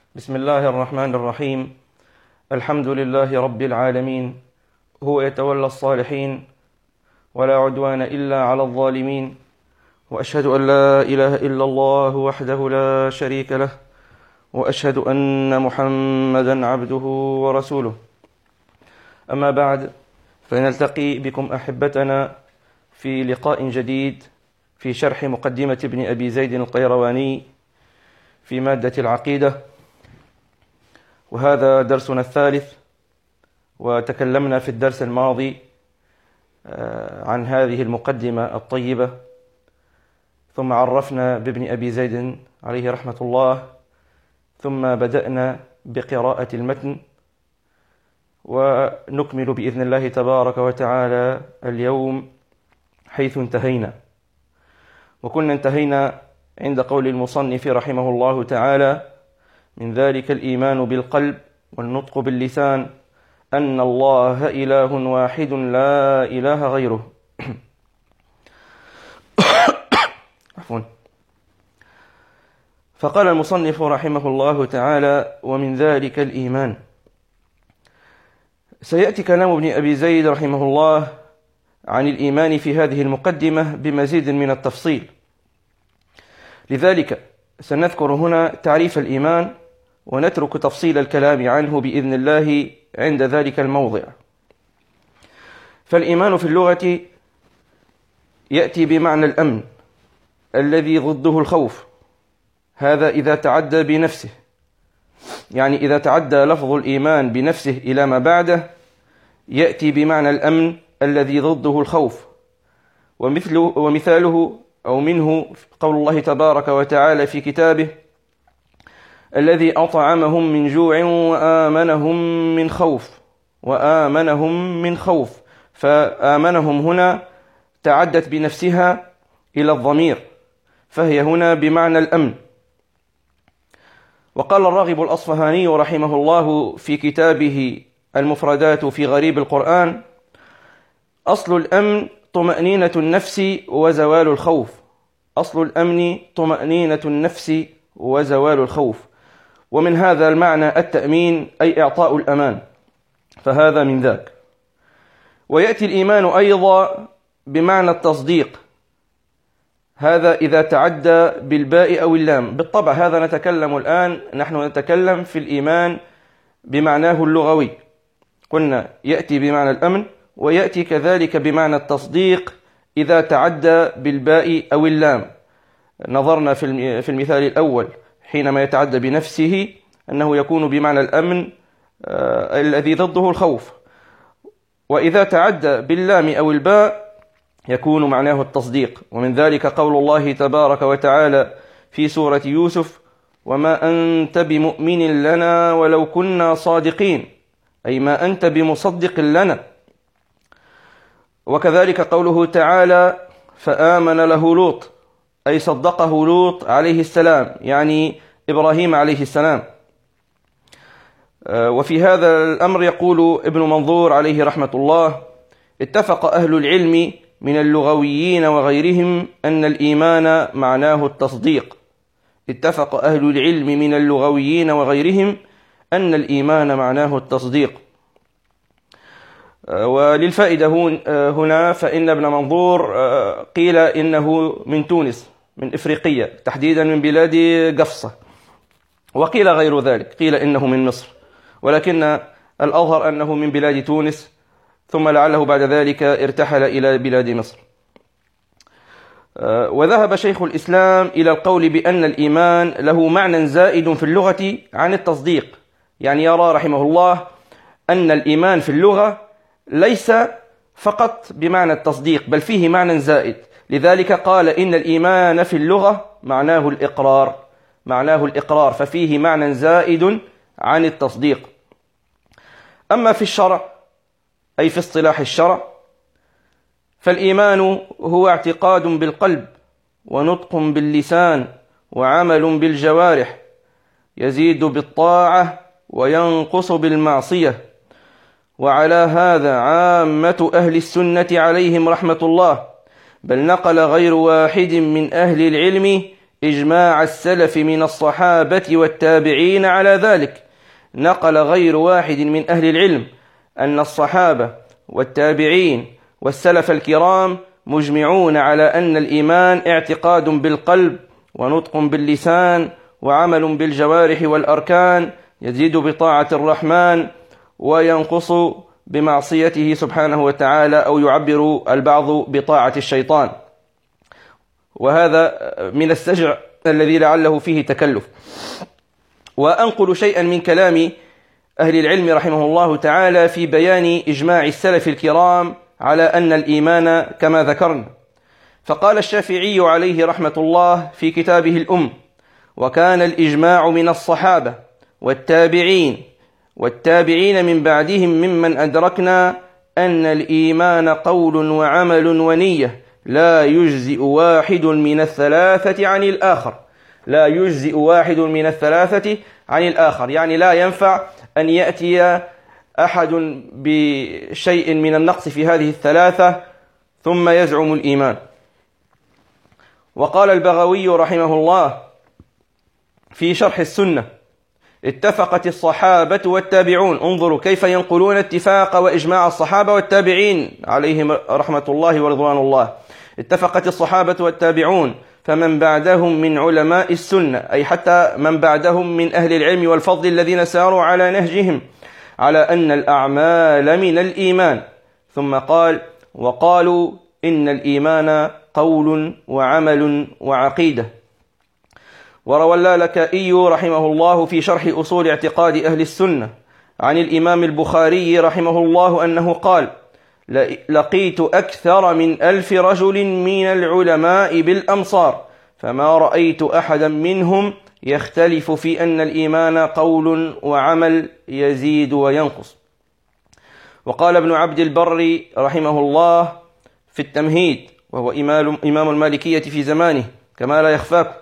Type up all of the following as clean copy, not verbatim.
بسم الله الرحمن الرحيم. الحمد لله رب العالمين، هو يتولى الصالحين ولا عدوان إلا على الظالمين، وأشهد أن لا إله إلا الله وحده لا شريك له، وأشهد أن محمدا عبده ورسوله. أما بعد، فنلتقي بكم أحبتنا في لقاء جديد في شرح مقدمة ابن أبي زيد القيرواني في مادة العقيدة، وهذا درسنا الثالث. وتكلمنا في الدرس الماضي عن هذه المقدمة الطيبة، ثم عرفنا بابن أبي زيد عليه رحمة الله، ثم بدأنا بقراءة المتن، ونكمل بإذن الله تبارك وتعالى اليوم حيث انتهينا. وكنا انتهينا عند قول المصنف رحمه الله تعالى: من ذلك الإيمان بالقلب والنطق باللسان أن الله إله واحد لا إله غيره. عفوا. فقال المصنف رحمه الله تعالى: ومن ذلك الإيمان. سيأتي كلام ابن أبي زيد رحمه الله عن الإيمان في هذه المقدمة بمزيد من التفصيل، لذلك سنذكر هنا تعريف الإيمان ونترك تفصيل الكلام عنه بإذن الله عند ذلك الموضع. فالإيمان في اللغة يأتي بمعنى الأمن الذي ضده الخوف، هذا إذا تعدى بنفسه، يعني إذا تعدى لفظ الإيمان بنفسه إلى ما بعده يأتي بمعنى الأمن الذي ضده الخوف. ومثاله أو منه قول الله تبارك وتعالى في كتابه: الذي أطعمهم من جوع وآمنهم من خوف. وآمنهم من خوف، فآمنهم هنا تعدت بنفسها إلى الضمير، فهي هنا بمعنى الأمن. وقال الراغب الأصفهاني رحمه الله في كتابه المفردات في غريب القرآن: أصل الأمن طمأنينة النفس وزوال الخوف. أصل الأمن طمأنينة النفس وزوال الخوف. ومن هذا المعنى التأمين، أي إعطاء الأمان، فهذا من ذاك. ويأتي الإيمان أيضا بمعنى التصديق، هذا إذا تعدى بالباء أو اللام. بالطبع هذا نتكلم الآن، نحن نتكلم في الإيمان بمعناه اللغوي. قلنا يأتي بمعنى الأمن، ويأتي كذلك بمعنى التصديق إذا تعدى بالباء أو اللام. نظرنا في المثال الأول حينما يتعدى بنفسه أنه يكون بمعنى الأمن الذي ضده الخوف، وإذا تعدى باللام أو الباء يكون معناه التصديق. ومن ذلك قول الله تبارك وتعالى في سورة يوسف: وما أنت بمؤمن لنا ولو كنا صادقين، أي ما أنت بمصدق لنا. وكذلك قوله تعالى: فآمن له لوط، أي صدقه لوط عليه السلام، يعني إبراهيم عليه السلام. وفي هذا الأمر يقول ابن منظور عليه رحمة الله: اتفق أهل العلم من اللغويين وغيرهم أن الإيمان معناه التصديق. اتفق أهل العلم من اللغويين وغيرهم أن الإيمان معناه التصديق. وللفائدة هنا فإن ابن منظور قيل إنه من تونس، من إفريقية، تحديدا من بلاد قفصة، وقيل غير ذلك، قيل إنه من مصر، ولكن الأظهر أنه من بلاد تونس، ثم لعله بعد ذلك ارتحل إلى بلاد مصر. وذهب شيخ الإسلام إلى القول بأن الإيمان له معنى زائد في اللغة عن التصديق، يعني يرى رحمه الله أن الإيمان في اللغة ليس فقط بمعنى التصديق، بل فيه معنى زائد. لذلك قال إن الإيمان في اللغة معناه الإقرار، ففيه معنى زائد عن التصديق. أما في الشرع، أي في اصطلاح الشرع، فالإيمان هو اعتقاد بالقلب ونطق باللسان وعمل بالجوارح، يزيد بالطاعة وينقص بالمعصية. وعلى هذا عامة أهل السنة عليهم رحمة الله، بل نقل غير واحد من أهل العلم إجماع السلف من الصحابة والتابعين على ذلك. نقل غير واحد من أهل العلم أن الصحابة والتابعين والسلف الكرام مجمعون على أن الإيمان اعتقاد بالقلب ونطق باللسان وعمل بالجوارح والأركان، يزيد بطاعة الرحمن وينقص بمعصيته سبحانه وتعالى، أو يعبر البعض بطاعة الشيطان. وهذا من السجع الذي لعله فيه تكلف. وأنقل شيئا من كلام أهل العلم رحمه الله تعالى في بيان إجماع السلف الكرام على أن الإيمان كما ذكرنا. فقال الشافعي عليه رحمة الله في كتابه الأم: وكان الإجماع من الصحابة والتابعين من بعدهم ممن أدركنا أن الإيمان قول وعمل ونية، لا يجزئ واحد من الثلاثة عن الآخر. لا يجزئ واحد من الثلاثة عن الآخر، يعني لا ينفع أن يأتي أحد بشيء من النقص في هذه الثلاثة ثم يزعم الإيمان. وقال البغوي رحمه الله في شرح السنة: اتفقت الصحابة والتابعون. انظروا كيف ينقلون اتفاق وإجماع الصحابة والتابعين عليهم رحمة الله ورضوان الله. اتفقت الصحابة والتابعون فمن بعدهم من علماء السنة، أي حتى من بعدهم من أهل العلم والفضل الذين ساروا على نهجهم، على أن الأعمال من الإيمان. ثم قال: وقالوا إن الإيمان قول وعمل وعقيدة. وروى اللالكائي رحمه الله في شرح أصول اعتقاد أهل السنة عن الإمام البخاري رحمه الله أنه قال: لقيت أكثر من 1000 رجل من العلماء بالأمصار، فما رأيت أحدا منهم يختلف في أن الإيمان قول وعمل يزيد وينقص. وقال ابن عبد البر رحمه الله في التمهيد، وهو إمام المالكية في زمانه كما لا يخفاكم: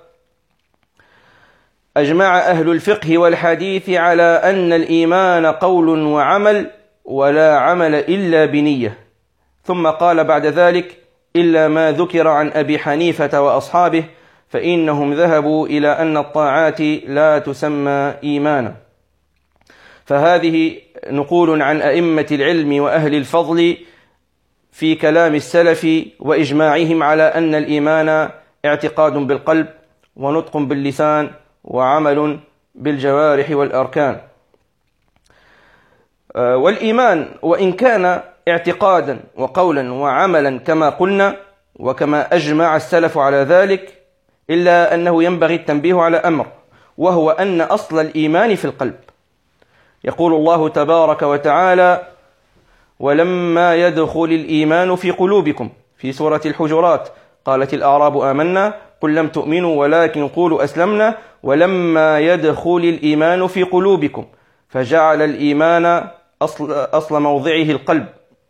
أجمع أهل الفقه والحديث على أن الإيمان قول وعمل، ولا عمل إلا بنية. ثم قال بعد ذلك: إلا ما ذكر عن أبي حنيفة وأصحابه فإنهم ذهبوا إلى أن الطاعات لا تسمى إيمانا. فهذه نقول عن أئمة العلم وأهل الفضل في كلام السلف وإجماعهم على أن الإيمان اعتقاد بالقلب ونطق باللسان وعمل بالجوارح والأركان. والإيمان وإن كان اعتقادا وقولا وعملا كما قلنا وكما أجمع السلف على ذلك، إلا أنه ينبغي التنبيه على أمر، وهو أن أصل الإيمان في القلب. يقول الله تبارك وتعالى: ولما يدخل الإيمان في قلوبكم، في سورة الحجرات: قالت الأعراب آمنا قل لم تؤمنوا ولكن قولوا أسلمنا ولما يدخل الإيمان في قلوبكم، فجعل الإيمان أصل موضعه القلب.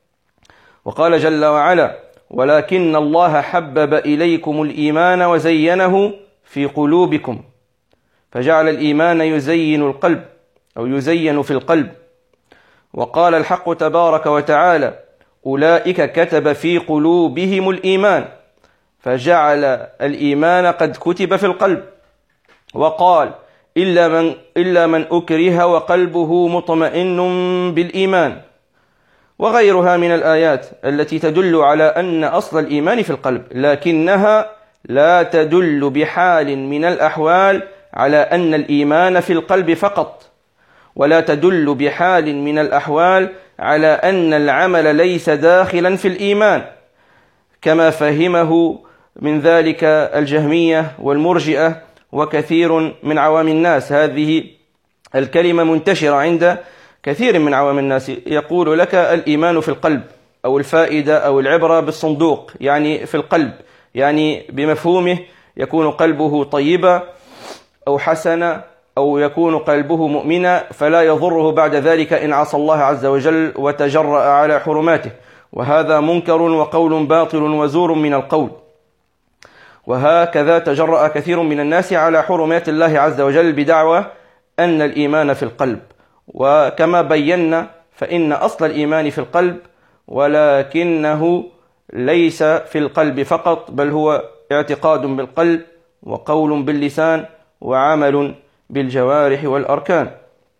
وقال جل وعلا: ولكن الله حبب إليكم الإيمان وزينه في قلوبكم، فجعل الإيمان يزين القلب أو يزين في القلب. وقال الحق تبارك وتعالى: أولئك كتب في قلوبهم الإيمان، فجعل الإيمان قد كتب في القلب. وقال: إلا من أكره وقلبه مطمئن بالإيمان، وغيرها من الآيات التي تدل على أن أصل الإيمان في القلب، لكنها لا تدل بحال من الأحوال على أن الإيمان في القلب فقط، ولا تدل بحال من الأحوال على أن العمل ليس داخلا في الإيمان، كما فهمه من ذلك الجهمية والمرجئة وكثير من عوام الناس. هذه الكلمة منتشرة عند كثير من عوام الناس، يقول لك الإيمان في القلب، أو الفائدة أو العبرة بالصندوق، يعني في القلب، يعني بمفهومه يكون قلبه طيبا أو حسنا، أو يكون قلبه مؤمنا، فلا يضره بعد ذلك إن عصى الله عز وجل وتجرأ على حرماته. وهذا منكر وقول باطل وزور من القول. وهكذا تجرأ كثير من الناس على حرمات الله عز وجل بدعوى أن الإيمان في القلب. وكما بينا فإن أصل الإيمان في القلب، ولكنه ليس في القلب فقط، بل هو اعتقاد بالقلب وقول باللسان وعمل بالجوارح والأركان.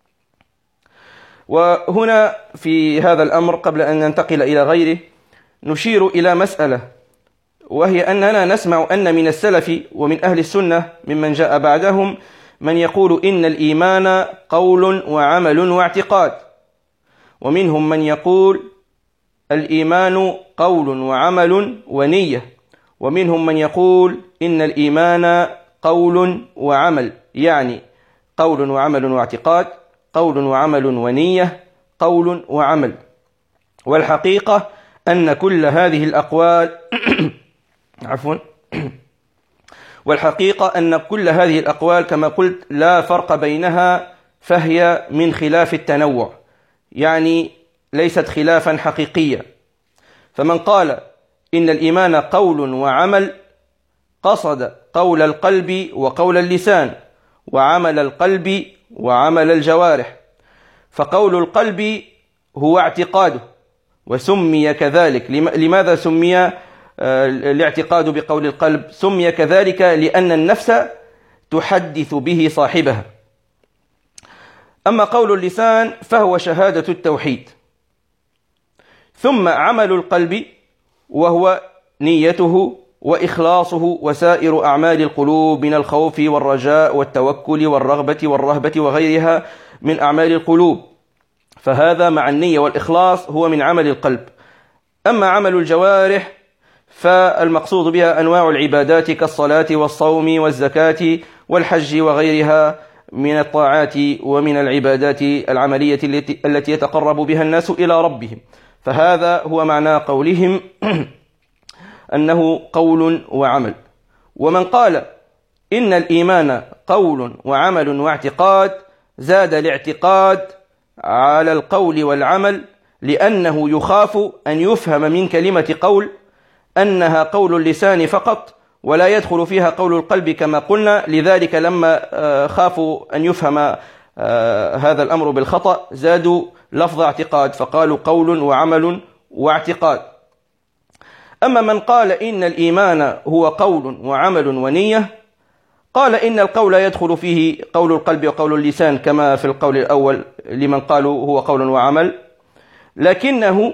وهنا في هذا الأمر قبل أن ننتقل إلى غيره نشير إلى مسألة، وهي أننا نسمع أن من السلف ومن أهل السنة ممن جاء بعدهم من يقول إن الإيمان قول وعمل واعتقاد، ومنهم من يقول الإيمان قول وعمل ونية، ومنهم من يقول إن الإيمان قول وعمل، يعني قول وعمل واعتقاد، قول وعمل ونية، قول وعمل. والحقيقة أن كل هذه الأقوال والحقيقة أن كل هذه الأقوال كما قلت لا فرق بينها، فهي من خلاف التنوع، يعني ليست خلافا حقيقيا. فمن قال إن الإيمان قول وعمل قصد قول القلب وقول اللسان، وعمل القلب وعمل الجوارح. فقول القلب هو اعتقاده وسمي كذلك. لماذا سمي الاعتقاد بقول القلب؟ سمي كذلك لأن النفس تحدث به صاحبها. أما قول اللسان فهو شهادة التوحيد. ثم عمل القلب وهو نيته وإخلاصه وسائر أعمال القلوب من الخوف والرجاء والتوكل والرغبة والرهبة وغيرها من أعمال القلوب، فهذا مع النية والإخلاص هو من عمل القلب. أما عمل الجوارح فالمقصود بها أنواع العبادات كالصلاة والصوم والزكاة والحج وغيرها من الطاعات ومن العبادات العملية التي يتقرب بها الناس إلى ربهم. فهذا هو معنى قولهم أنه قول وعمل. ومن قال إن الإيمان قول وعمل واعتقاد زاد الاعتقاد على القول والعمل، لأنه يخاف أن يفهم من كلمة قول أنها قول اللسان فقط ولا يدخل فيها قول القلب كما قلنا. لذلك لما خافوا أن يفهم هذا الأمر بالخطأ زادوا لفظ اعتقاد فقالوا قول وعمل واعتقاد. أما من قال إن الإيمان هو قول وعمل ونية قال إن القول يدخل فيه قول القلب وقول اللسان كما في القول الأول لمن قالوا هو قول وعمل، لكنه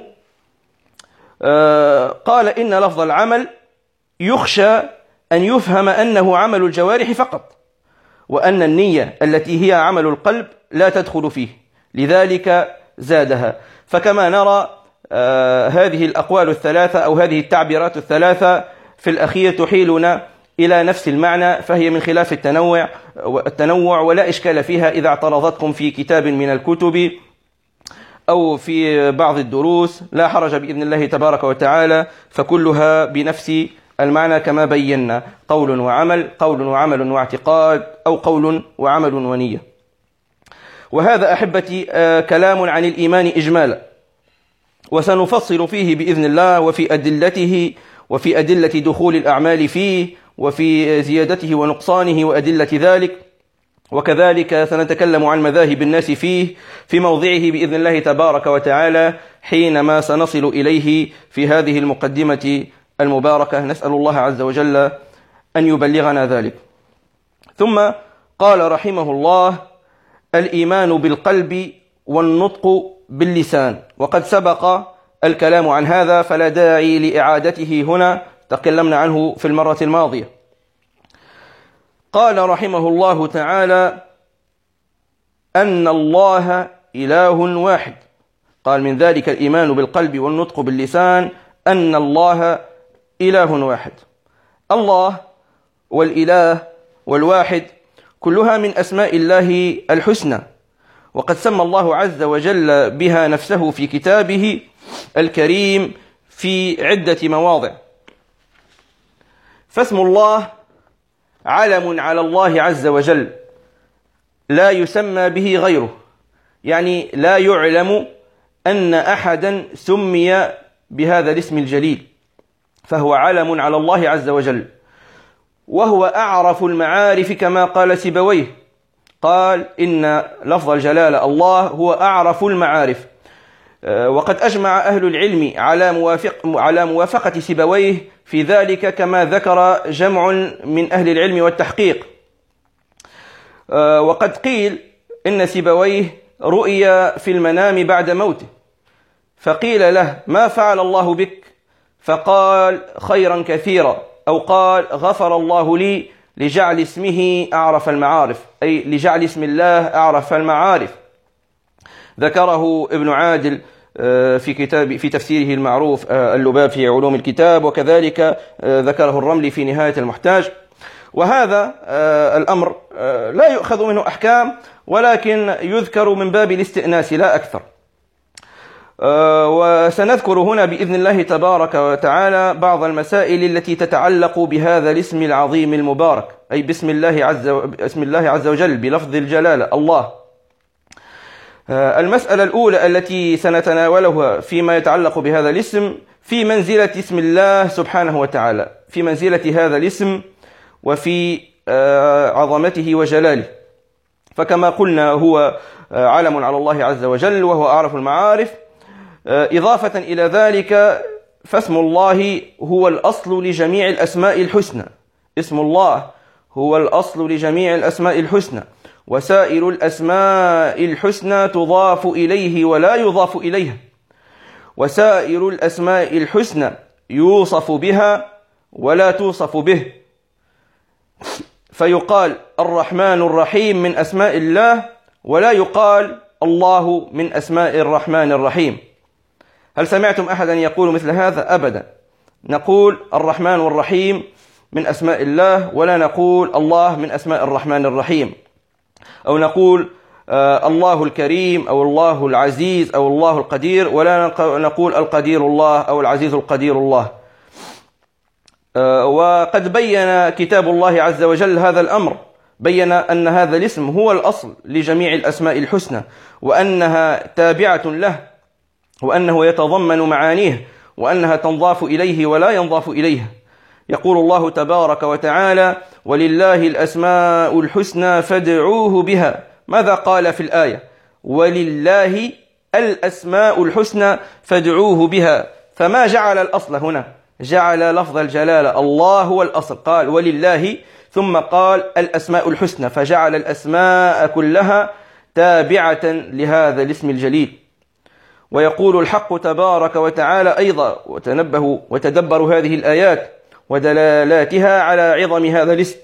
قال إن لفظ العمل يخشى أن يفهم أنه عمل الجوارح فقط، وأن النية التي هي عمل القلب لا تدخل فيه، لذلك زادها. فكما نرى هذه الأقوال الثلاثة أو هذه التعبيرات الثلاثة في الأخير تحيلنا إلى نفس المعنى، فهي من خلاف التنوع ولا إشكال فيها إذا اعترضتكم في كتاب من الكتب أو في بعض الدروس، لا حرج بإذن الله تبارك وتعالى، فكلها بنفس المعنى كما بينا: قول وعمل، قول وعمل واعتقاد، أو قول وعمل ونية. وهذا أحبتي كلام عن الإيمان إجمالا، وسنفصل فيه بإذن الله وفي أدلته وفي أدلة دخول الأعمال فيه وفي زيادته ونقصانه وأدلة ذلك، وكذلك سنتكلم عن مذاهب الناس فيه في موضعه بإذن الله تبارك وتعالى حينما سنصل إليه في هذه المقدمة المباركة. نسأل الله عز وجل أن يبلغنا ذلك. ثم قال رحمه الله: الإيمان بالقلب والنطق باللسان. وقد سبق الكلام عن هذا فلا داعي لإعادته هنا، تكلمنا عنه في المرة الماضية. قال رحمه الله تعالى: أن الله إله واحد. قال: من ذلك الإيمان بالقلب والنطق باللسان أن الله إله واحد. الله والإله والواحد كلها من أسماء الله الحسنى، وقد سمى الله عز وجل بها نفسه في كتابه الكريم في عدة مواضع. فاسم الله علم على الله عز وجل لا يسمى به غيره، يعني لا يعلم أن أحدا سمي بهذا الاسم الجليل، فهو علم على الله عز وجل، وهو أعرف المعارف كما قال سيبويه، قال إن لفظ الجلالة الله هو أعرف المعارف. وقد أجمع أهل العلم على موافقة سيبويه في ذلك، كما ذكر جمع من أهل العلم والتحقيق. وقد قيل إن سيبويه رؤي في المنام بعد موته، فقيل له: ما فعل الله بك؟ فقال: خيرا كثيرا، أو قال: غفر الله لي لجعل اسمه أعرف المعارف، أي لجعل اسم الله أعرف المعارف. ذكره ابن عادل في تفسيره المعروف اللباب في علوم الكتاب، وكذلك ذكره الرملي في نهاية المحتاج. وهذا الأمر لا يؤخذ منه أحكام، ولكن يذكر من باب الاستئناس لا أكثر. وسنذكر هنا بإذن الله تبارك وتعالى بعض المسائل التي تتعلق بهذا الاسم العظيم المبارك، أي باسم الله عز وجل بلفظ الجلالة الله. المسألة الأولى التي سنتناولها فيما يتعلق بهذا الاسم في منزلة اسم الله سبحانه وتعالى، في منزلة هذا الاسم وفي عظمته وجلاله. فكما قلنا هو علم على الله عز وجل، وهو أعرف المعارف. إضافة إلى ذلك فاسم الله هو الأصل لجميع الأسماء الحسنى. اسم الله هو الأصل لجميع الأسماء الحسنى، وسائر الأسماء الحسنى تضاف إليه ولا يضاف إليها، وسائر الأسماء الحسنى يوصف بها ولا توصف به. فيقال الرحمن الرحيم من أسماء الله، ولا يقال الله من أسماء الرحمن الرحيم. هل سمعتم أحدا يقول مثل هذا؟ أبدا. نقول الرحمن الرحيم من أسماء الله، ولا نقول الله من أسماء الرحمن الرحيم. أو نقول الله الكريم، أو الله العزيز، أو الله القدير، ولا نقول القدير الله أو العزيز القدير الله. وقد بين كتاب الله عز وجل هذا الأمر، بين أن هذا الاسم هو الأصل لجميع الأسماء الحسنى، وأنها تابعة له، وأنه يتضمن معانيه، وأنها تنضاف إليه ولا ينضاف إليها. يقول الله تبارك وتعالى: ولله الأسماء الحسنى فادعوه بها. ماذا قال في الآية؟ ولله الأسماء الحسنى فادعوه بها. فما جعل الأصل هنا؟ جعل لفظ الجلالة الله هو الأصل، قال ولله، ثم قال الأسماء الحسنى، فجعل الأسماء كلها تابعة لهذا الاسم الجليل. ويقول الحق تبارك وتعالى أيضا: وتنبهوا وتدبروا هذه الآيات ودلالاتها على عظم هذا الاسم.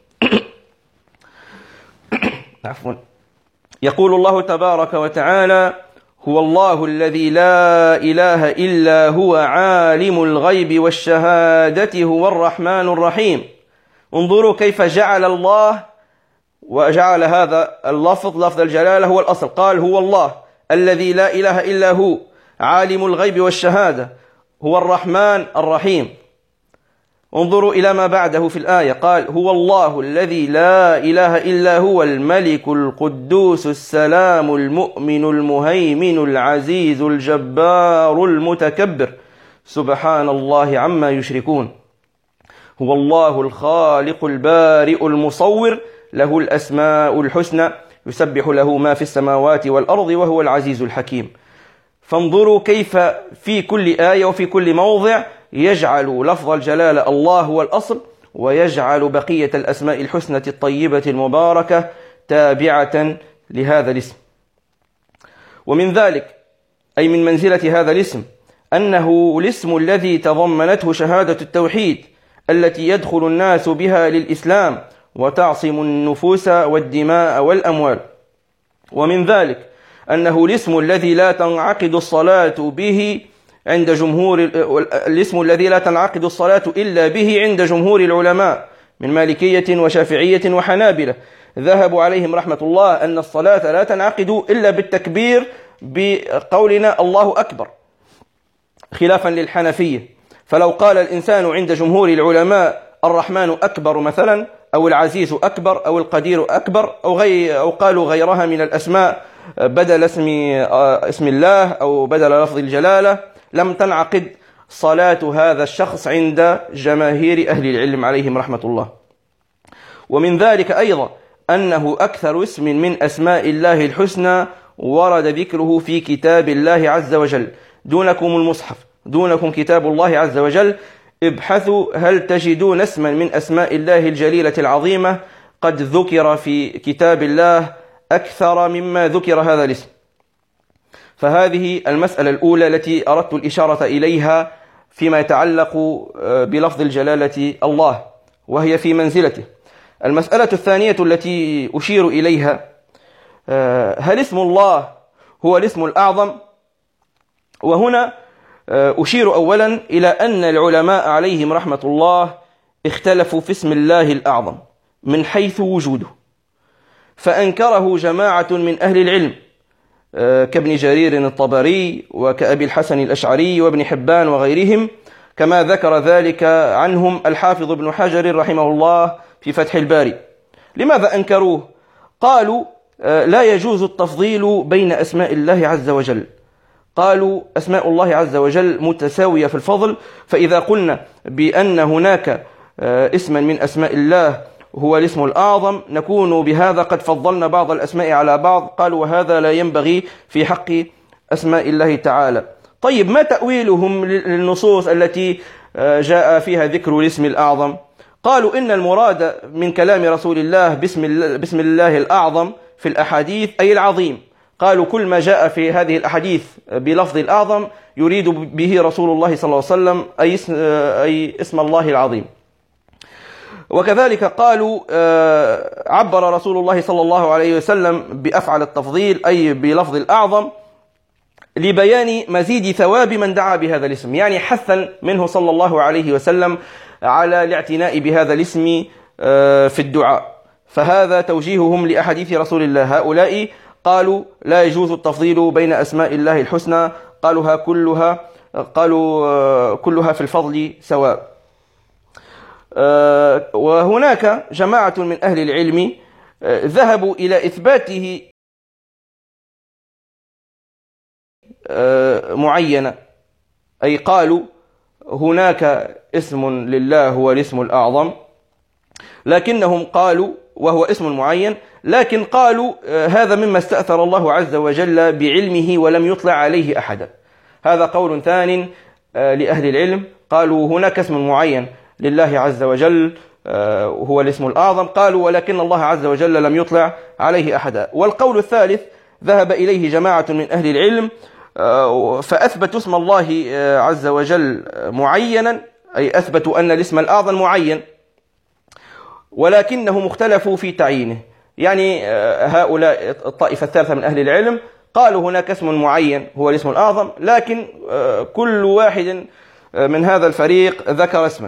عفوا. يقول الله تبارك وتعالى: هو الله الذي لا إله إلا هو عالم الغيب والشهادة هو الرحمن الرحيم. انظروا كيف جعل الله وجعل هذا اللفظ لفظ الجلالة هو الأصل، قال هو الله الذي لا إله إلا هو عالم الغيب والشهادة هو الرحمن الرحيم. انظروا إلى ما بعده في الآية، قال هو الله الذي لا إله إلا هو الملك القدوس السلام المؤمن المهيمن العزيز الجبار المتكبر سبحان الله عما يشركون. هو الله الخالق البارئ المصور له الأسماء الحسنى يسبح له ما في السماوات والأرض وهو العزيز الحكيم. فانظروا كيف في كل آية وفي كل موضع يجعل لفظ الجلالة الله هو الأصل، ويجعل بقية الأسماء الحسنى الطيبة المباركة تابعة لهذا الاسم. ومن ذلك أي من منزلة هذا الاسم أنه الاسم الذي تضمنته شهادة التوحيد التي يدخل الناس بها للإسلام وتعصم النفوس والدماء والأموال. ومن ذلك أنه الاسم الذي لا تنعقد الصلاة به عند الاسم الذي لا تنعقد الصلاة إلا به عند جمهور العلماء من مالكية وشافعية وحنابلة. ذهبوا عليهم رحمة الله أن الصلاة لا تنعقد إلا بالتكبير بقولنا الله أكبر، خلافا للحنفية. فلو قال الإنسان عند جمهور العلماء الرحمن أكبر مثلا، أو العزيز أكبر، أو القدير أكبر، أو قالوا غيرها من الأسماء بدل اسم الله أو بدل لفظ الجلالة، لم تنعقد صلاة هذا الشخص عند جماهير أهل العلم عليهم رحمة الله. ومن ذلك أيضا أنه أكثر اسم من أسماء الله الحسنى ورد ذكره في كتاب الله عز وجل، دونكم المصحف، دونكم كتاب الله عز وجل. ابحثوا هل تجدون اسما من أسماء الله الجليلة العظيمة قد ذكر في كتاب الله أكثر مما ذكر هذا الاسم. فهذه المسألة الأولى التي أردت الإشارة إليها فيما يتعلق بلفظ الجلالة الله، وهي في منزلته. المسألة الثانية التي أشير إليها، هل اسم الله هو الاسم الأعظم؟ وهنا أشير أولا إلى أن العلماء عليهم رحمة الله اختلفوا في اسم الله الأعظم من حيث وجوده، فأنكره جماعة من أهل العلم كابن جرير الطبري وكأبي الحسن الأشعري وابن حبان وغيرهم، كما ذكر ذلك عنهم الحافظ ابن حجر رحمه الله في فتح الباري. لماذا أنكروه؟ قالوا لا يجوز التفضيل بين أسماء الله عز وجل. قالوا أسماء الله عز وجل متساوية في الفضل، فإذا قلنا بأن هناك اسما من أسماء الله هو الاسم الأعظم نكون بهذا قد فضلنا بعض الأسماء على بعض. قالوا وهذا لا ينبغي في حق أسماء الله تعالى. طيب ما تأويلهم للنصوص التي جاء فيها ذكر الاسم الأعظم؟ قالوا إن المراد من كلام رسول الله بسم الله الأعظم في الأحاديث أي العظيم. قالوا كل ما جاء في هذه الأحاديث بلفظ الأعظم يريد به رسول الله صلى الله عليه وسلم أي اسم الله العظيم. وكذلك قالوا عبر رسول الله صلى الله عليه وسلم بأفعل التفضيل أي بلفظ الأعظم لبيان مزيد ثواب من دعا بهذا الاسم، يعني حثا منه صلى الله عليه وسلم على الاعتناء بهذا الاسم في الدعاء. فهذا توجيههم لأحاديث رسول الله. هؤلاء قالوا لا يجوز التفضيل بين أسماء الله الحسنى، قالوا كلها في الفضل سواء. وهناك جماعة من أهل العلم ذهبوا إلى إثباته معينة، أي قالوا هناك اسم لله هو الاسم الأعظم، لكنهم قالوا وهو اسم معين، لكن قالوا هذا مما استأثر الله عز وجل بعلمه ولم يطلع عليه أحدا. هذا قول ثاني لأهل العلم، قالوا هناك اسم معين لله عز وجل هو الاسم الأعظم، قالوا ولكن الله عز وجل لم يطلع عليه أحدا. والقول الثالث ذهب إليه جماعة من أهل العلم فأثبتوا اسم الله عز وجل معينا، أي أثبتوا أن الاسم الأعظم معين، ولكنهم اختلفوا في تعيينه. يعني هؤلاء الطائفة الثالثة من أهل العلم قالوا هناك اسم معين هو الاسم الأعظم، لكن كل واحد من هذا الفريق ذكر اسما.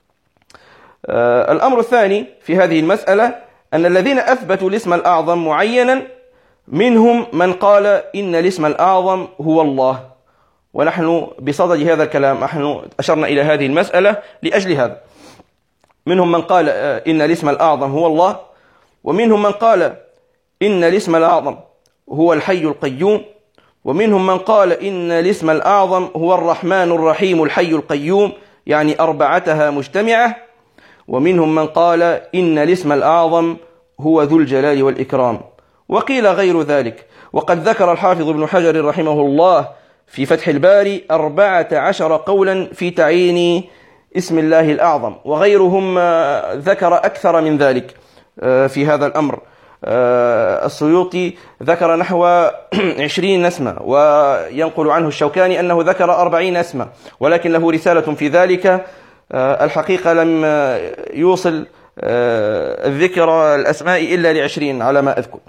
الأمر الثاني في هذه المسألة أن الذين أثبتوا الاسم الأعظم معينا منهم من قال إن الاسم الأعظم هو الله، ونحن بصدد هذا الكلام نحن أشرنا إلى هذه المسألة لأجل هذا. منهم من قال إن الاسم الأعظم هو الله، ومنهم من قال إن الاسم الأعظم هو الحي القيوم، ومنهم من قال إن الاسم الأعظم هو الرحمن الرحيم الحي القيوم، يعني أربعتها مجتمعة، ومنهم من قال إن الاسم الأعظم هو ذو الجلال والإكرام، وقيل غير ذلك. وقد ذكر الحافظ ابن حجر رحمه الله في فتح الباري 14 قولا في تعيين اسم الله الأعظم، وغيرهم ذكر أكثر من ذلك في هذا الأمر. السيوطي ذكر نحو 20 اسما، وينقل عنه الشوكاني أنه ذكر 40 اسما، ولكن له رسالة في ذلك. الحقيقة لم يوصل الذكر الأسماء إلا ل20 على ما أذكر.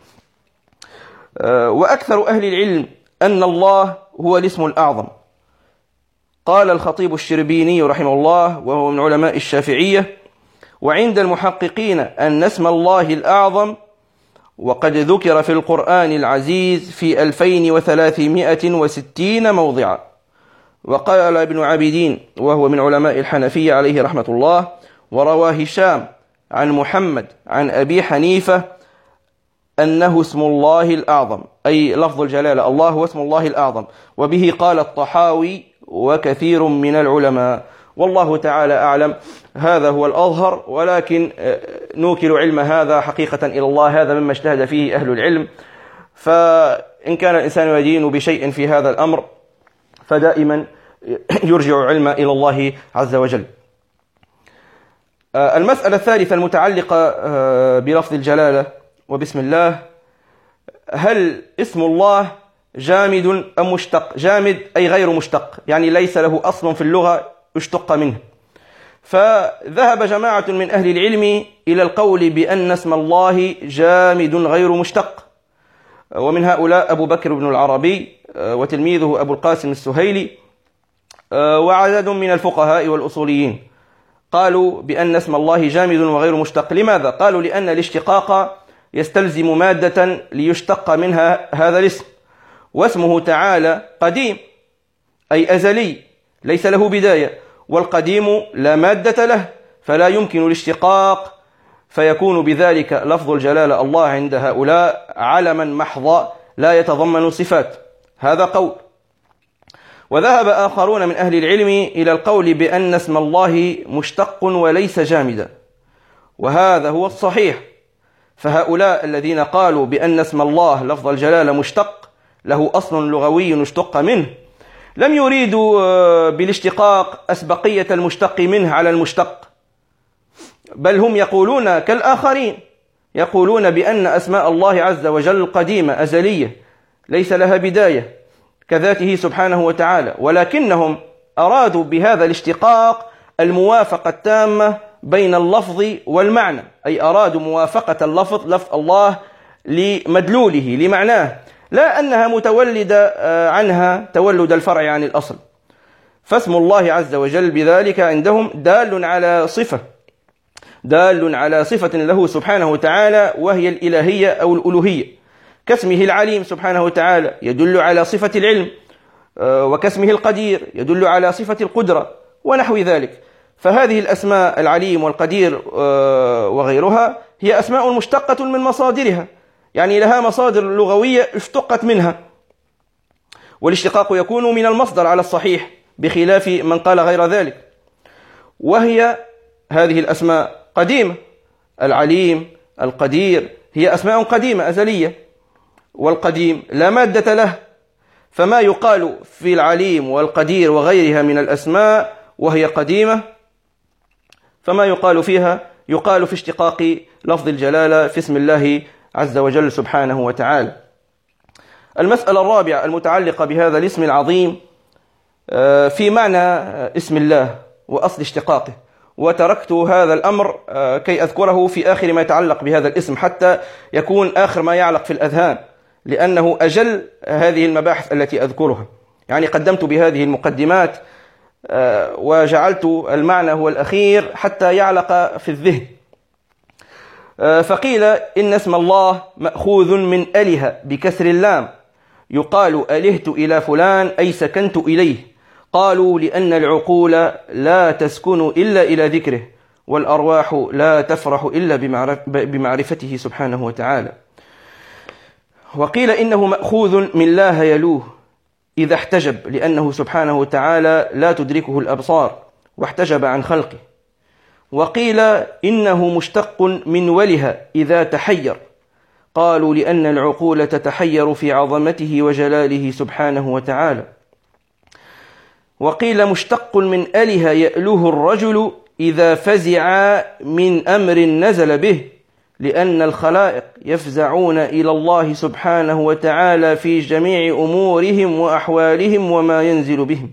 وأكثر أهل العلم أن الله هو الاسم الأعظم. قال الخطيب الشربيني رحمه الله وهو من علماء الشافعية: وعند المحققين أن اسم الله الأعظم وقد ذكر في القرآن العزيز في 2360 موضعا. وقال ابن عابدين وهو من علماء الحنفية عليه رحمة الله: وروى هشام عن محمد عن أبي حنيفة أنه اسم الله الأعظم، أي لفظ الجلالة، الله هو اسم الله الأعظم. وبه قال الطحاوي وكثير من العلماء، والله تعالى أعلم. هذا هو الأظهر، ولكن نوكل علم هذا حقيقة إلى الله، هذا مما اجتهد فيه أهل العلم. فإن كان الإنسان يدين بشيء في هذا الأمر فدائما يرجع علم إلى الله عز وجل. المسألة الثالثة المتعلقة بلفظ الجلالة وبسم الله: هل اسم الله جامد أم مشتق؟ جامد أي غير مشتق، يعني ليس له أصل في اللغة اشتق منه. فذهب جماعة من أهل العلم إلى القول بأن اسم الله جامد غير مشتق، ومن هؤلاء أبو بكر بن العربي وتلميذه أبو القاسم السهيلي وعدد من الفقهاء والأصوليين قالوا بأن اسم الله جامد وغير مشتق. لماذا؟ قالوا لأن الاشتقاق يستلزم مادة ليشتق منها هذا الاسم، واسمه تعالى قديم أي أزلي ليس له بداية، والقديم لا مادة له فلا يمكن الاشتقاق، فيكون بذلك لفظ الجلالة الله عند هؤلاء علما محضا لا يتضمن صفات. هذا قول. وذهب آخرون من أهل العلم إلى القول بأن اسم الله مشتق وليس جامدا، وهذا هو الصحيح. فهؤلاء الذين قالوا بأن اسم الله لفظ الجلالة مشتق له أصل لغوي اشتق منه لم يريدوا بالاشتقاق أسبقية المشتق منه على المشتق، بل هم يقولون كالآخرين، يقولون بأن أسماء الله عز وجل قديمة أزلية ليس لها بداية كذاته سبحانه وتعالى، ولكنهم أرادوا بهذا الاشتقاق الموافقة التامة بين اللفظ والمعنى، أي أرادوا موافقة اللفظ لفظ الله لمدلوله لمعناه، لا أنها متولدة عنها تولد الفرع عن الأصل. فاسم الله عز وجل بذلك عندهم دال على صفة له سبحانه وتعالى، وهي الإلهية أو الألوهية، كاسمه العليم سبحانه وتعالى يدل على صفة العلم، وكاسمه القدير يدل على صفة القدرة ونحو ذلك. فهذه الأسماء العليم والقدير وغيرها هي أسماء مشتقة من مصادرها، يعني لها مصادر لغوية اشتقت منها، والاشتقاق يكون من المصدر على الصحيح بخلاف من قال غير ذلك. وهي هذه الأسماء قديمة، العليم القدير هي أسماء قديمة أزلية، والقديم لا مادة له، فما يقال في العليم والقدير وغيرها من الأسماء وهي قديمة، فما يقال فيها يقال في اشتقاق لفظ الجلالة في اسم الله عز وجل سبحانه وتعالى. المسألة الرابعة المتعلقة بهذا الاسم العظيم في معنى اسم الله وأصل اشتقاقه، وتركت هذا الأمر كي أذكره في آخر ما يتعلق بهذا الاسم حتى يكون آخر ما يعلق في الأذهان، لأنه أجل هذه المباحث التي أذكرها. يعني قدمت بهذه المقدمات وجعلت المعنى هو الأخير حتى يعلق في الذهن. فقيل إن اسم الله مأخوذ من أله بكسر اللام، يقال ألهت إلى فلان أي سكنت إليه. قالوا لأن العقول لا تسكن إلا إلى ذكره، والأرواح لا تفرح إلا بمعرفته سبحانه وتعالى. وقيل إنه مأخوذ من لاه يلوه إذا احتجب، لأنه سبحانه وتعالى لا تدركه الأبصار واحتجب عن خلقه. وقيل إنه مشتق من وله إذا تحير، قالوا لأن العقول تتحير في عظمته وجلاله سبحانه وتعالى. وقيل مشتق من أله يألوه الرجل إذا فزع من أمر نزل به، لأن الخلائق يفزعون إلى الله سبحانه وتعالى في جميع أمورهم وأحوالهم وما ينزل بهم.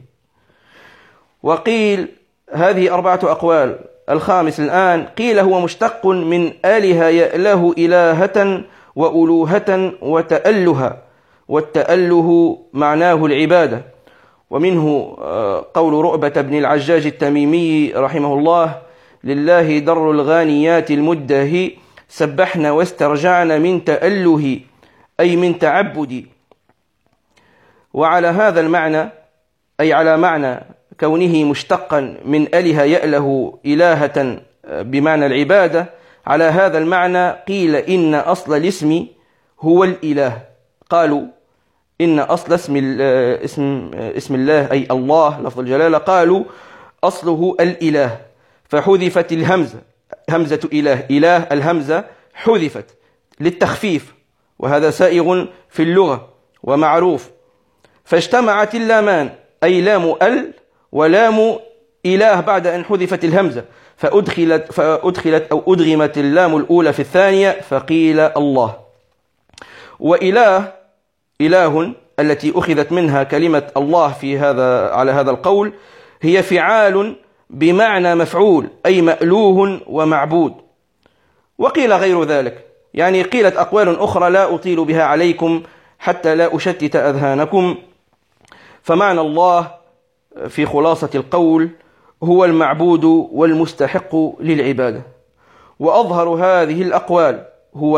وقيل هذه 4 أقوال. الخامس الآن قيل هو مشتق من آله يأله إلهة وألوهة وتألها، والتأله معناه العبادة. ومنه قول رؤبة بن العجاج التميمي رحمه الله: لله در الغانيات المدهي سبحنا واسترجعنا من تأله أي من تعبد. وعلى هذا المعنى أي على معنى كونه مشتقا من أله يأله إلهة بمعنى العبادة، على هذا المعنى قيل إن أصل الاسم هو الإله. قالوا إن أصل اسم الله أي الله لفظ الجلالة، قالوا أصله الإله، فحذفت الهمزة، همزة إله الهمزة حذفت للتخفيف، وهذا سائغ في اللغة، ومعروف، فاجتمعت اللامان أي لام ال ولام إله بعد أن حذفت الهمزة، فأدخلت أو أدغمت اللام الأولى في الثانية فقيل الله. وإله إله التي أخذت منها كلمة الله على هذا القول هي فعال بمعنى مفعول أي مألوه ومعبود. وقيل غير ذلك، يعني قيلت أقوال أخرى لا أطيل بها عليكم حتى لا أشتت أذهانكم. فمعنى الله في خلاصة القول هو المعبود والمستحق للعبادة. وأظهر هذه الأقوال هو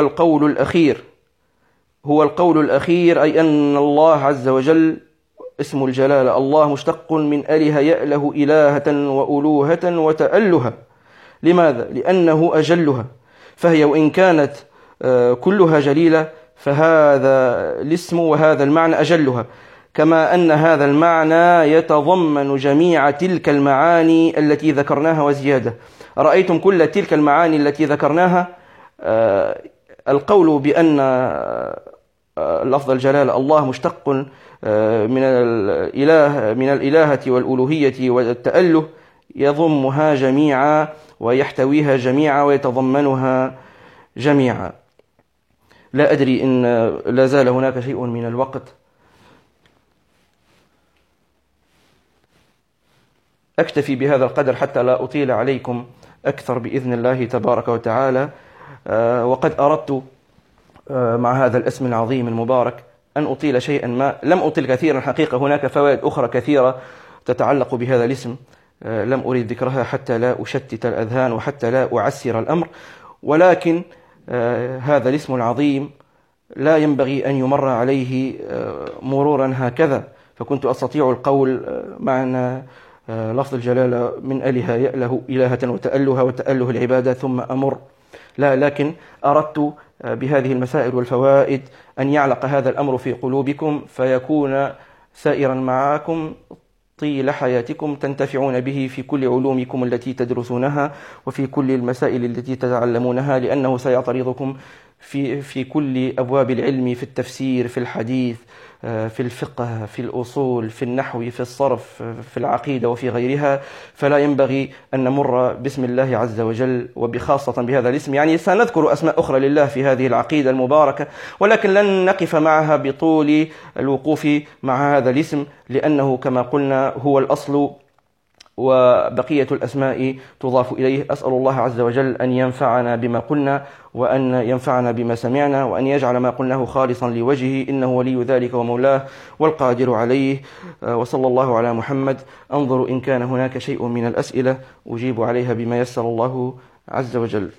القول الأخير أي أن الله عز وجل اسم الجلالة الله مشتق من أله يأله إلهة وألوهة وتألها. لماذا؟ لأنه أجلها، فهي وإن كانت كلها جليلة فهذا الاسم وهذا المعنى أجلها، كما أن هذا المعنى يتضمن جميع تلك المعاني التي ذكرناها وزيادة. رأيتم كل تلك المعاني التي ذكرناها. القول بأن لفظ الجلالة الله مشتق من الإلهة والألوهية والتأله يضمها جميعا ويحتويها جميعا ويتضمنها جميعا. لا أدري إن لا زال هناك شيء من الوقت. أكتفي بهذا القدر حتى لا أطيل عليكم أكثر بإذن الله تبارك وتعالى. وقد أردت مع هذا الاسم العظيم المبارك أن أطيل شيئا ما، لم أطيل كثيرا حقيقة، هناك فوائد أخرى كثيرة تتعلق بهذا الاسم لم أريد ذكرها حتى لا أشتت الأذهان وحتى لا أعسر الأمر. ولكن هذا الاسم العظيم لا ينبغي أن يمر عليه مرورا هكذا، فكنت أستطيع القول معنى لفظ الجلالة من أله يأله إلهة وتألها وتأله العبادة ثم أمر. لا، لكن أردت بهذه المسائل والفوائد أن يعلق هذا الأمر في قلوبكم فيكون سائرا معكم طيل حياتكم، تنتفعون به في كل علومكم التي تدرسونها وفي كل المسائل التي تتعلمونها، لأنه سيعترضكم في كل أبواب العلم، في التفسير، في الحديث، في الفقه، في الأصول، في النحو، في الصرف، في العقيدة وفي غيرها. فلا ينبغي أن نمر باسم الله عز وجل وبخاصة بهذا الاسم. يعني سنذكر أسماء أخرى لله في هذه العقيدة المباركة، ولكن لن نقف معها بطول الوقوف مع هذا الاسم، لأنه كما قلنا هو الأصل وبقية الأسماء تضاف إليه. أسأل الله عز وجل أن ينفعنا بما قلنا وأن ينفعنا بما سمعنا وأن يجعل ما قلناه خالصا لوجهه، إنه ولي ذلك ومولاه والقادر عليه. وصلى الله على محمد. أنظر إن كان هناك شيء من الأسئلة أجيب عليها بما يسر الله عز وجل.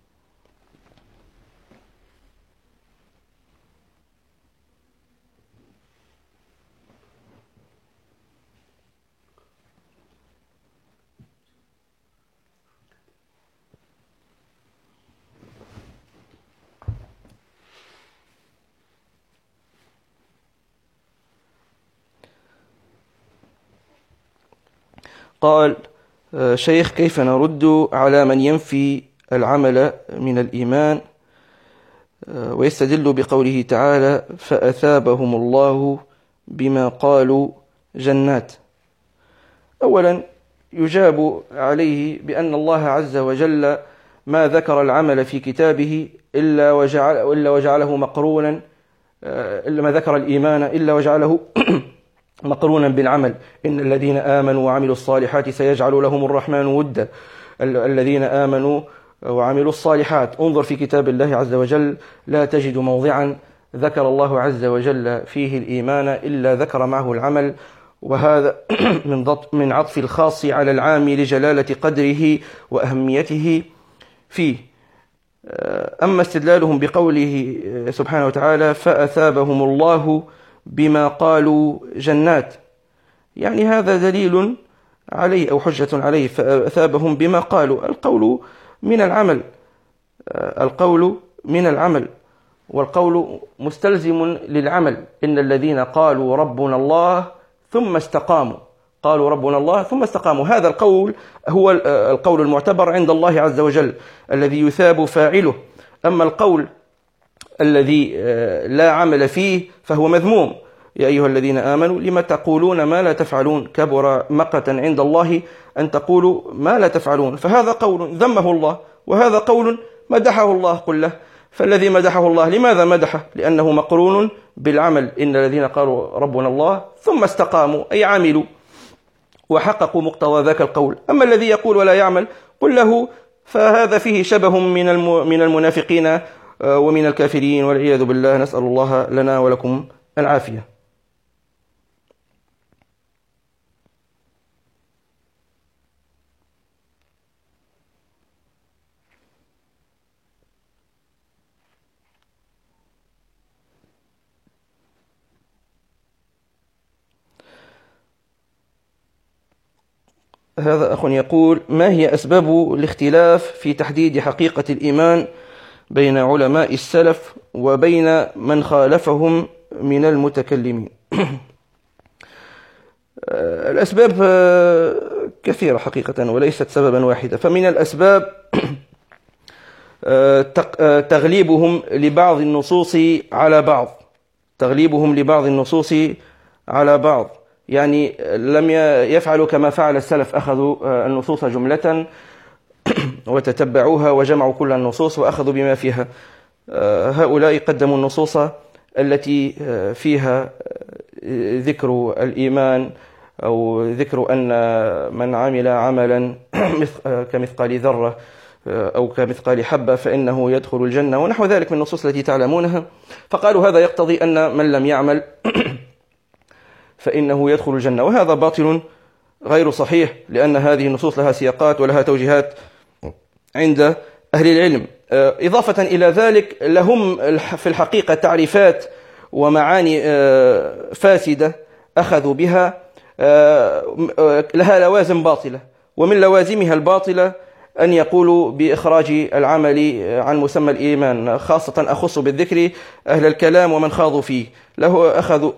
قال: شيخ، كيف نرد على من ينفي العمل من الإيمان ويستدل بقوله تعالى: فأثابهم الله بما قالوا جنات؟ أولا يجاب عليه بأن الله عز وجل ما ذكر العمل في كتابه إلا وجعله مقرونا، إلا ما ذكر الإيمان إلا وجعله مقرونا بالعمل. إن الذين آمنوا وعملوا الصالحات سيجعل لهم الرحمن ودا. الذين آمنوا وعملوا الصالحات. انظر في كتاب الله عز وجل لا تجد موضعا ذكر الله عز وجل فيه الإيمان إلا ذكر معه العمل، وهذا من عطف الخاص على العام لجلالة قدره وأهميته فيه. أما استدلالهم بقوله سبحانه وتعالى: فأثابهم الله بما قالوا جنات، يعني هذا دليل عليه أو حجة عليه. فأثابهم بما قالوا، القول من العمل، القول من العمل، والقول مستلزم للعمل. إن الذين قالوا ربنا الله ثم استقاموا، قالوا ربنا الله ثم استقاموا، هذا القول هو القول المعتبر عند الله عز وجل الذي يثاب فاعله. أما القول الذي لا عمل فيه فهو مذموم. يا أيها الذين آمنوا لما تقولون ما لا تفعلون كبر مقتا عند الله أن تقولوا ما لا تفعلون. فهذا قول ذمه الله، وهذا قول مدحه الله كله. فالذي مدحه الله لماذا مدحه؟ لأنه مقرون بالعمل. إن الذين قالوا ربنا الله ثم استقاموا أي عملوا وحققوا مقتضى ذاك القول. أما الذي يقول ولا يعمل قل له فهذا فيه شبه من المنافقين ومن الكافرين والعياذ بالله. نسأل الله لنا ولكم العافية. هذا أخ يقول: ما هي أسباب الاختلاف في تحديد حقيقة الإيمان بين علماء السلف وبين من خالفهم من المتكلمين؟ الأسباب كثيرة حقيقة وليست سببا واحدا. فمن الأسباب تغليبهم لبعض النصوص على بعض، تغليبهم لبعض النصوص على بعض، يعني لم يفعلوا كما فعل السلف، أخذوا النصوص جملة وتتبعوها وجمعوا كل النصوص وأخذوا بما فيها. هؤلاء قدموا النصوص التي فيها ذكر الإيمان أو ذكر أن من عمل عملا كمثقال ذرة أو كمثقال حبة فإنه يدخل الجنة ونحو ذلك من النصوص التي تعلمونها. فقالوا هذا يقتضي أن من لم يعمل فإنه يدخل الجنة، وهذا باطل غير صحيح، لأن هذه النصوص لها سياقات ولها توجيهات عند أهل العلم. إضافة إلى ذلك لهم في الحقيقة تعريفات ومعاني فاسدة أخذوا بها لها لوازم باطلة، ومن لوازمها الباطلة أن يقولوا بإخراج العمل عن مسمى الإيمان، خاصة أخص بالذكر أهل الكلام ومن خاضوا فيه. له أخذوا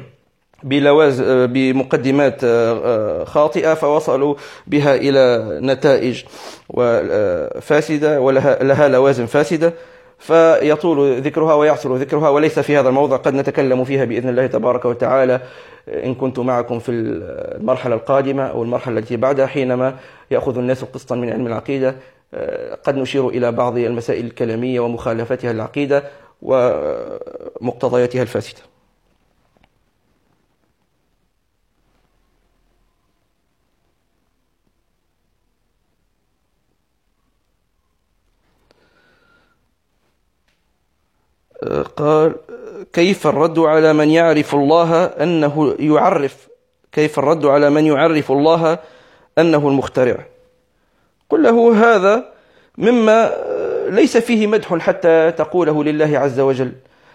بمقدمات خاطئة فوصلوا بها إلى نتائج فاسدة ولها لوازم فاسدة، فيطول ذكرها ويعسر ذكرها، وليس في هذا الموضع. قد نتكلم فيها بإذن الله تبارك وتعالى إن كنت معكم في المرحلة القادمة أو المرحلة التي بعدها، حينما يأخذ الناس قسطا من علم العقيدة. قد نشير إلى بعض المسائل الكلامية ومخالفتها للعقيدة ومقتضياتها الفاسدة. قال: كيف الرد على من يعرف الله أنه الله أنه المخترع؟ قل له هذا مما ليس فيه مدح حتى تقوله لله عز وجل.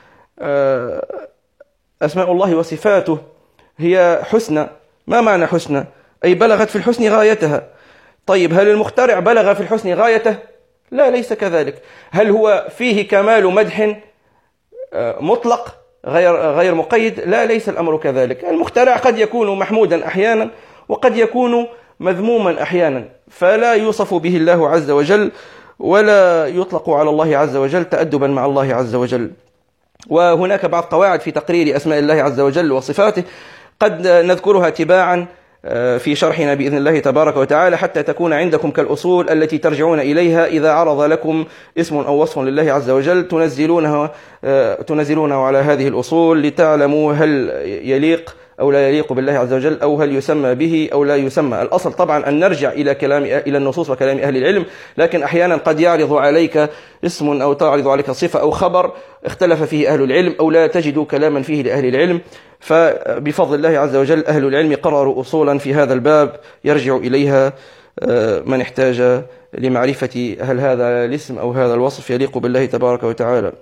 أسماء الله وصفاته هي حسنى. ما معنى حسنى؟ أي بلغت في الحسن غايتها. طيب هل المخترع بلغ في الحسن غايته؟ لا، ليس كذلك. هل هو فيه كمال مدح مطلق غير مقيد؟ لا، ليس الأمر كذلك. المخترع قد يكون محمودا أحيانا وقد يكون مذموما أحيانا، فلا يوصف به الله عز وجل ولا يطلق على الله عز وجل تأدبا مع الله عز وجل. وهناك بعض قواعد في تقرير أسماء الله عز وجل وصفاته قد نذكرها تباعا في شرحنا بإذن الله تبارك وتعالى، حتى تكون عندكم كالأصول التي ترجعون إليها إذا عرض لكم اسم أو وصف لله عز وجل، تنزلونه على هذه الأصول لتعلموا هل يليق أو لا يليق بالله عز وجل، أو هل يسمى به أو لا يسمى. الأصل طبعا أن نرجع إلى النصوص وكلام أهل العلم، لكن أحيانا قد يعرض عليك اسم أو تعرض عليك صفة أو خبر اختلف فيه أهل العلم أو لا تجد كلاما فيه لأهل العلم، فبفضل الله عز وجل أهل العلم قرروا أصولا في هذا الباب يرجع إليها من احتاج لمعرفة هل هذا الاسم أو هذا الوصف يليق بالله تبارك وتعالى.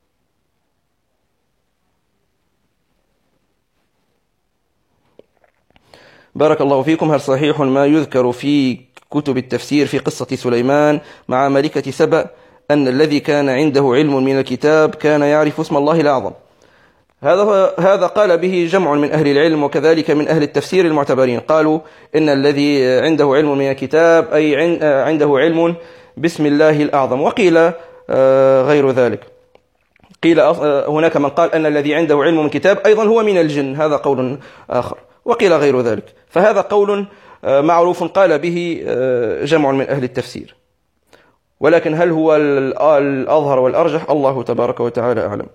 بارك الله فيكم. هل صحيح ما يذكر في كتب التفسير في قصة سليمان مع ملكة سبأ أن الذي كان عنده علم من الكتاب كان يعرف اسم الله الأعظم؟ هذا قال به جمع من أهل العلم وكذلك من أهل التفسير المعتبرين، قالوا إن الذي عنده علم من الكتاب أي عنده علم باسم الله الأعظم، وقيل غير ذلك. قيل هناك من قال أن الذي عنده علم من كتاب أيضا هو من الجن، هذا قول آخر، وقيل غير ذلك. فهذا قول معروف قال به جمع من أهل التفسير، ولكن هل هو الأظهر والأرجح؟ الله تبارك وتعالى أعلم.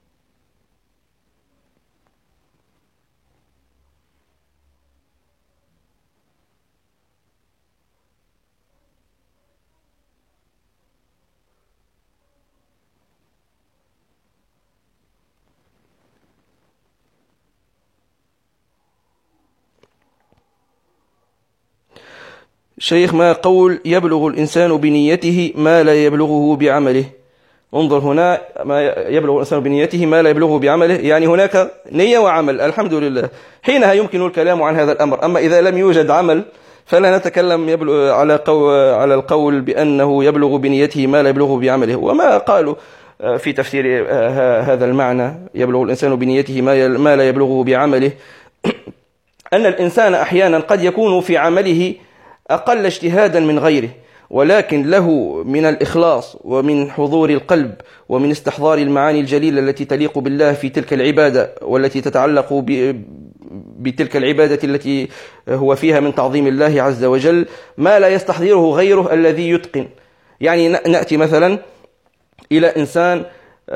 شيخ، ما قول يبلغ الإنسان بنيته ما لا يبلغه بعمله؟ انظر هنا، ما يبلغ الإنسان بنيته ما لا يبلغه بعمله، يعني هناك نية وعمل، الحمد لله، حينها يمكن الكلام عن هذا الأمر. أما إذا لم يوجد عمل فلا نتكلم على القول بأنه يبلغ بنيته ما لا يبلغه بعمله. وما قالوا في تفسير هذا المعنى يبلغ الإنسان بنيته ما لا يبلغه بعمله، أن الإنسان أحيانا قد يكون في عمله أقل اجتهادا من غيره، ولكن له من الإخلاص ومن حضور القلب ومن استحضار المعاني الجليلة التي تليق بالله في تلك العبادة والتي تتعلق بتلك العبادة التي هو فيها من تعظيم الله عز وجل ما لا يستحضره غيره الذي يتقن. يعني نأتي مثلا إلى إنسان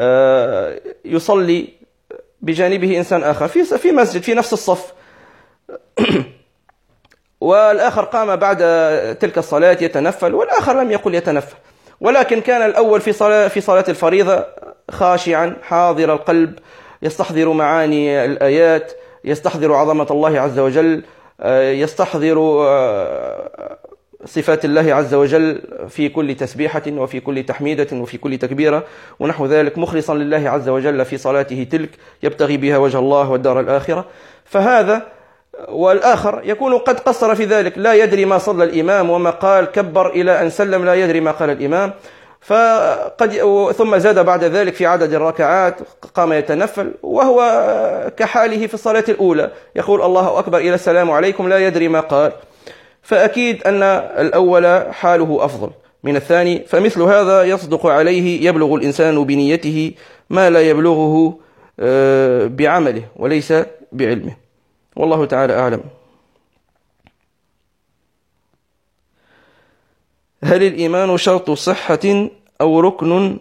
يصلي بجانبه إنسان آخر في مسجد في نفس الصف والآخر قام بعد تلك الصلاة يتنفل والآخر لم يقل يتنفل، ولكن كان الأول في صلاة الفريضة خاشعا حاضر القلب، يستحضر معاني الآيات، يستحضر عظمة الله عز وجل، يستحضر صفات الله عز وجل في كل تسبيحة وفي كل تحميدة وفي كل تكبيرة ونحو ذلك، مخلصا لله عز وجل في صلاته تلك يبتغي بها وجه الله والدار الآخرة. فهذا والآخر يكون قد قصر في ذلك، لا يدري ما صلى الإمام وما قال، كبر إلى أن سلم لا يدري ما قال الإمام، ثم زاد بعد ذلك في عدد الركعات، قام يتنفل وهو كحاله في الصلاة الأولى يقول الله أكبر إلى السلام عليكم لا يدري ما قال. فأكيد أن الأول حاله أفضل من الثاني، فمثل هذا يصدق عليه يبلغ الإنسان بنيته ما لا يبلغه بعمله وليس بعلمه، والله تعالى أعلم. هل الإيمان شرط صحة أو ركن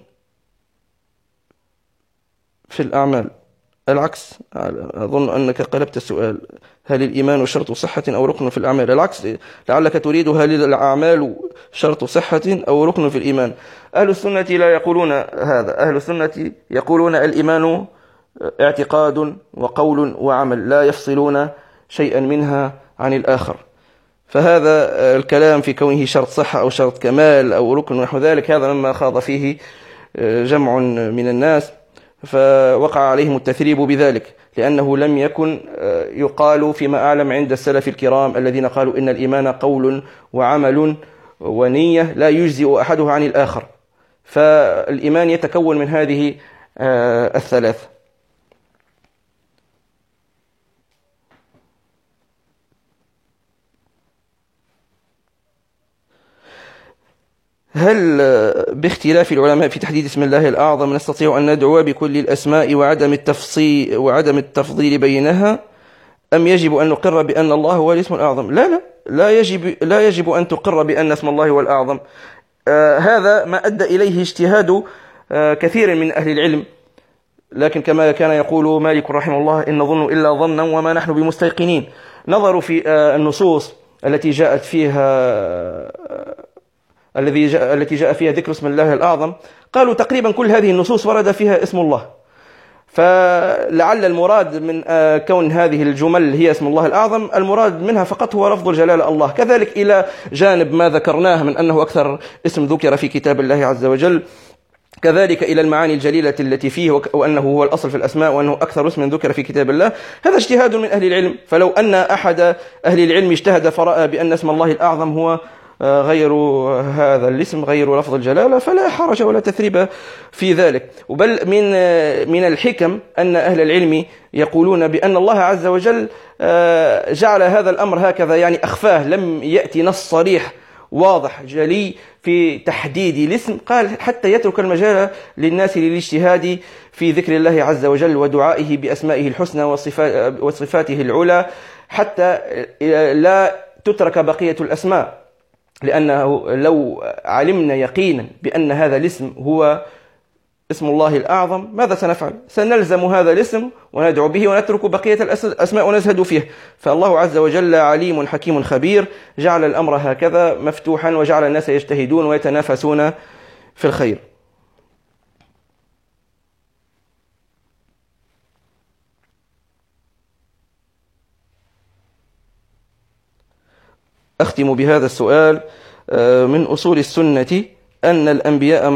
في الأعمال؟ العكس، أظن أنك قلبت السؤال، هل الإيمان شرط صحة أو ركن في الأعمال؟ العكس، لعلك تريد هل الأعمال شرط صحة أو ركن في الإيمان. أهل السنة لا يقولون هذا، أهل السنة يقولون الإيمان اعتقاد وقول وعمل، لا يفصلون شيئا منها عن الآخر. فهذا الكلام في كونه شرط صحة أو شرط كمال أو ركن ونحو ذلك هذا مما خاض فيه جمع من الناس، فوقع عليهم التثريب بذلك، لأنه لم يكن يقال فيما أعلم عند السلف الكرام الذين قالوا إن الإيمان قول وعمل ونية لا يجزئ أحدها عن الآخر، فالإيمان يتكون من هذه الثلاث. هل باختلاف العلماء في تحديد اسم الله الأعظم نستطيع أن ندعو بكل الأسماء وعدم التفضيل بينها، أم يجب أن نقر بأن الله هو الاسم الأعظم؟ لا يجب أن تقر بأن اسم الله هو الأعظم. هذا ما أدى إليه اجتهاد كثير من أهل العلم، لكن كما كان يقول مالك رحمه الله إن نظن إلا ظنا وما نحن بمستيقنين. نظروا في النصوص التي جاء فيها ذكر اسم الله الأعظم، قالوا تقريبا كل هذه النصوص ورد فيها اسم الله، فلعل المراد من كون هذه الجمل هي اسم الله الأعظم المراد منها فقط هو لفظ الجلالة الله. كذلك إلى جانب ما ذكرناه من أنه أكثر اسم ذكر في كتاب الله عز وجل، كذلك إلى المعاني الجليلة التي فيه وأنه هو الأصل في الأسماء وأنه أكثر اسم ذكر في كتاب الله. هذا اجتهاد من أهل العلم، فلو أن أحد أهل العلم اجتهد فرأى بأن اسم الله الأعظم هو غير هذا الاسم، غير لفظ الجلالة، فلا حرج ولا تثريب في ذلك. وبل من الحكم أن أهل العلم يقولون بأن الله عز وجل جعل هذا الأمر هكذا، يعني أخفاه، لم يأتي نص صريح واضح جلي في تحديد الاسم، قال حتى يترك المجال للناس للاجتهاد في ذكر الله عز وجل ودعائه بأسمائه الحسنى وصفاته العلى، حتى لا تترك بقية الأسماء، لأنه لو علمنا يقينا بأن هذا الاسم هو اسم الله الأعظم ماذا سنفعل؟ سنلزم هذا الاسم وندعو به ونترك بقية الأسماء ونزهد فيه. فالله عز وجل عليم حكيم خبير، جعل الأمر هكذا مفتوحا وجعل الناس يجتهدون ويتنافسون في الخير. أختم بهذا السؤال: من أصول السنة أن الأنبياء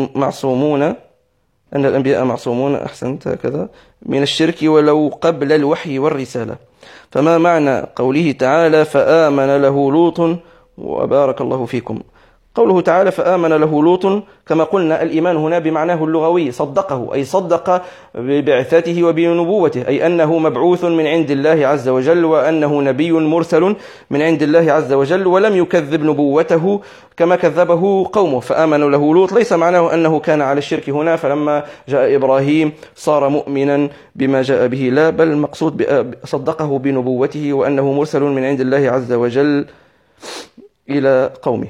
معصومون أحسنت هكذا من الشرك ولو قبل الوحي والرسالة، فما معنى قوله تعالى فآمن له لوط؟ وبارك الله فيكم. قوله تعالى فآمن له لوط كما قلنا الإيمان هنا بمعناه اللغوي، صدقه أي صدق ببعثته وبنبوته، أي أنه مبعوث من عند الله عز وجل وأنه نبي مرسل من عند الله عز وجل، ولم يكذب نبوته كما كذبه قومه. فآمن له لوط ليس معناه أنه كان على الشرك هنا فلما جاء إبراهيم صار مؤمنا بما جاء به، لا، بل المقصود صدقه بنبوته وأنه مرسل من عند الله عز وجل إلى قومه.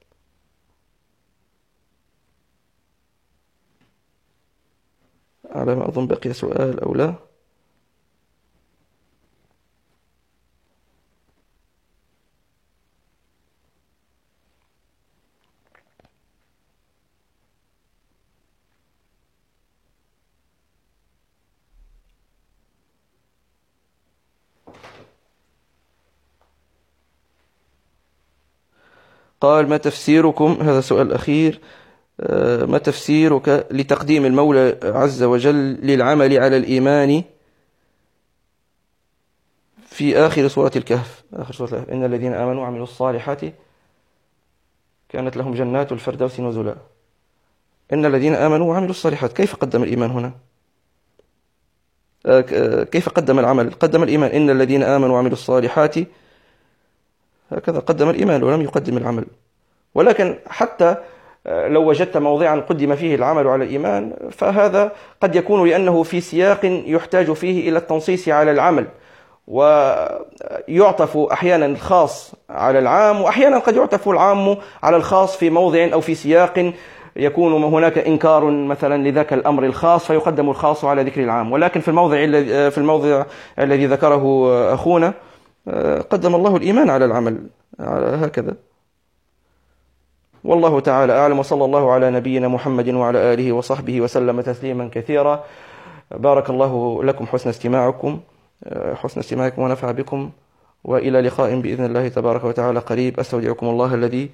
على ما أظن بقي سؤال أو لا؟ قال ما تفسيركم، هذا سؤال أخير، ما تفسيرك لتقديم المولى عز وجل للعمل على الإيمان في آخر سورة الكهف، إن الذين آمنوا وعملوا الصالحات كانت لهم جنات الفردوس نزلا. إن الذين آمنوا وعملوا الصالحات، كيف قدم الإيمان هنا؟ كيف قدم العمل؟ قدم الإيمان، إن الذين آمنوا وعملوا الصالحات، هكذا قدم الإيمان ولم يقدم العمل. ولكن حتى لو وجدت موضعا قدم فيه العمل على الإيمان فهذا قد يكون لأنه في سياق يحتاج فيه إلى التنصيص على العمل، ويعطف أحيانا الخاص على العام، وأحيانا قد يعطف العام على الخاص في موضع أو في سياق يكون هناك إنكار مثلا لذاك الأمر الخاص فيقدم الخاص على ذكر العام. ولكن في الموضع الذي ذكره أخونا قدم الله الإيمان على العمل هكذا. والله تعالى أعلم، وصلى الله على نبينا محمد وعلى آله وصحبه وسلم تسليما كثيرا. بارك الله لكم حسن استماعكم ونفع بكم، وإلى لقاء بإذن الله تبارك وتعالى قريب. أستودعكم الله الذي